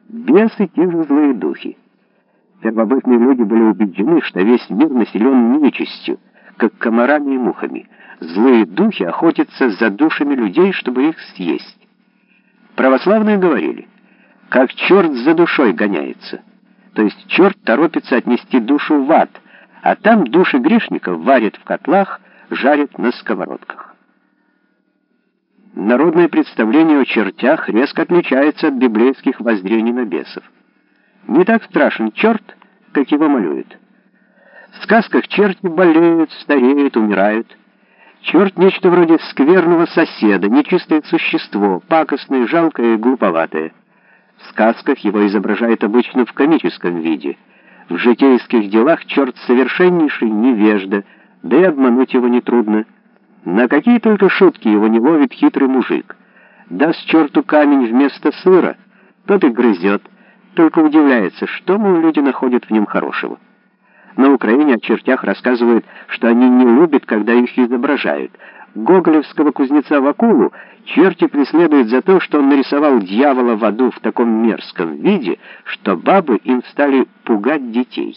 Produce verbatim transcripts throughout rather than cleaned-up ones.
Бесы — те же злые духи. Первобытные люди были убеждены, что весь мир населен нечистью, как комарами и мухами. Злые духи охотятся за душами людей, чтобы их съесть. Православные говорили, как черт за душой гоняется. То есть черт торопится отнести душу в ад, а там души грешников варят в котлах, жарят на сковородках. Народное представление о чертях резко отличается от библейских воззрений на бесов. Не так страшен черт, как его малюют. В сказках черти болеют, стареют, умирают. Черт — нечто вроде скверного соседа, нечистое существо, пакостное, жалкое и глуповатое. В сказках его изображают обычно в комическом виде. В житейских делах черт совершеннейший невежда, да и обмануть его нетрудно. На какие только шутки его не ловит хитрый мужик. Даст черту камень вместо сыра, тот и грызет, только удивляется, что, мол, люди находят в нем хорошего. На Украине о чертях рассказывают, что они не любят, когда их изображают. Гоголевского кузнеца Вакулу черти преследуют за то, что он нарисовал дьявола в аду в таком мерзком виде, что бабы им стали пугать детей.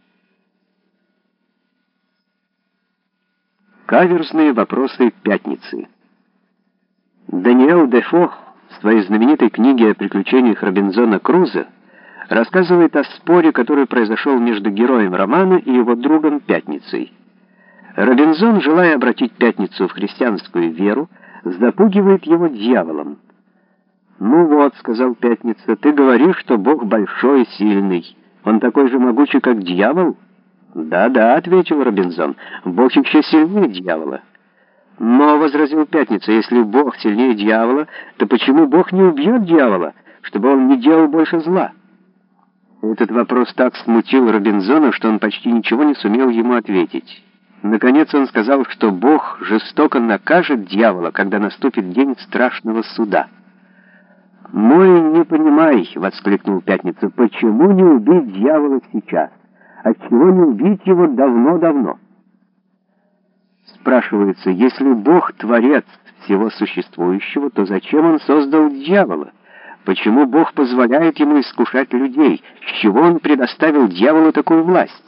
Каверзные вопросы пятницы. Даниэль Дефо в своей знаменитой книге о приключениях Робинзона Крузо рассказывает о споре, который произошел между героем романа и его другом Пятницей. Робинзон, желая обратить Пятницу в христианскую веру, запугивает его дьяволом. «Ну вот», — сказал Пятница, — «ты говоришь, что Бог большой и сильный. Он такой же могучий, как дьявол?» «Да-да», — ответил Робинзон, — «Бог еще сильнее дьявола». «Но», — возразил Пятница, — «если Бог сильнее дьявола, то почему Бог не убьет дьявола, чтобы он не делал больше зла?» Этот вопрос так смутил Робинзона, что он почти ничего не сумел ему ответить. Наконец он сказал, что Бог жестоко накажет дьявола, когда наступит день страшного суда. «Мой, не понимай», — воскликнул Пятница, — «почему не убить дьявола сейчас? Отчего не убить его давно-давно?» Спрашивается, если Бог творец всего существующего, то зачем он создал дьявола? Почему Бог позволяет ему искушать людей? С чего он предоставил дьяволу такую власть?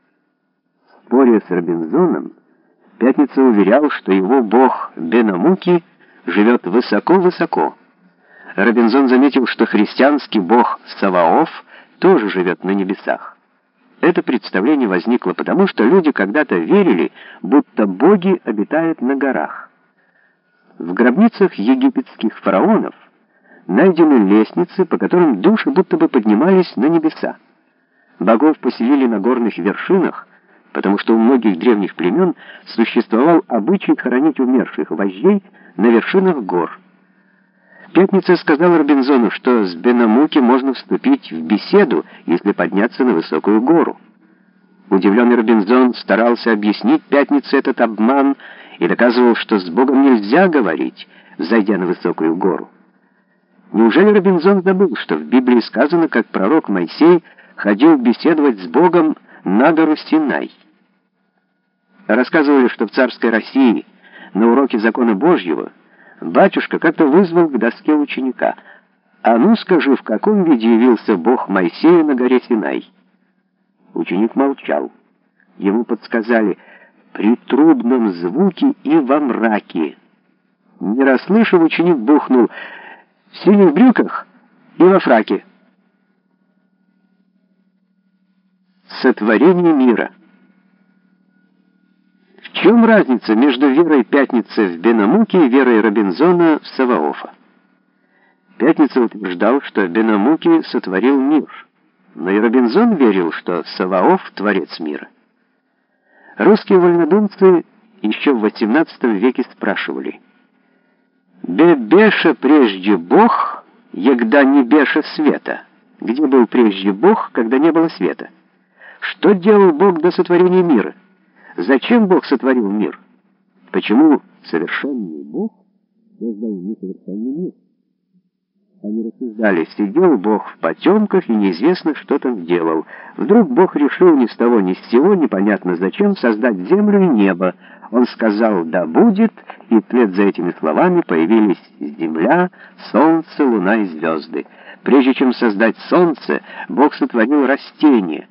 В споре с Робинзоном Пятница уверял, что его бог Бенамуки живет высоко-высоко. Робинзон заметил, что христианский бог Саваоф тоже живет на небесах. Это представление возникло потому, что люди когда-то верили, будто боги обитают на горах. В гробницах египетских фараонов найдены лестницы, по которым души будто бы поднимались на небеса. Богов поселили на горных вершинах, потому что у многих древних племен существовал обычай хоронить умерших вождей на вершинах гор. Пятница сказал Робинзону, что с Бенамуки можно вступить в беседу, если подняться на высокую гору. Удивленный Робинзон старался объяснить Пятнице этот обман и доказывал, что с Богом нельзя говорить, зайдя на высокую гору. Неужели Робинзон забыл, что в Библии сказано, как пророк Моисей ходил беседовать с Богом на гору Синай? Рассказывали, что в царской России на уроке закона Божьего батюшка как-то вызвал к доске ученика. «А ну скажи, в каком виде явился Бог Моисею на горе Синай?» Ученик молчал. Ему подсказали: «При трубном звуке и во мраке». Не расслышав, ученик бухнул: «В синих брюках и во фраке». Сотворение мира. В чем разница между верой Пятницы в Бенамуки и верой Робинзона в Саваофа? Пятница утверждал, что Бенамуки сотворил мир, но и Робинзон верил, что Саваоф — творец мира. Русские вольнодумцы еще в восемнадцатом веке спрашивали: «Бе беша прежде Бог, егда не беша света?» Где был прежде Бог, когда не было света? Что делал Бог до сотворения мира? Зачем Бог сотворил мир? Почему совершенный Бог создал несовершенный мир? Они рассуждали: сидел Бог в потемках и неизвестно, что там делал. Вдруг Бог решил ни с того ни с сего, непонятно зачем, создать землю и небо. Он сказал: «Да будет», и вслед за этими словами появились земля, солнце, луна и звезды. Прежде чем создать солнце, Бог сотворил растения.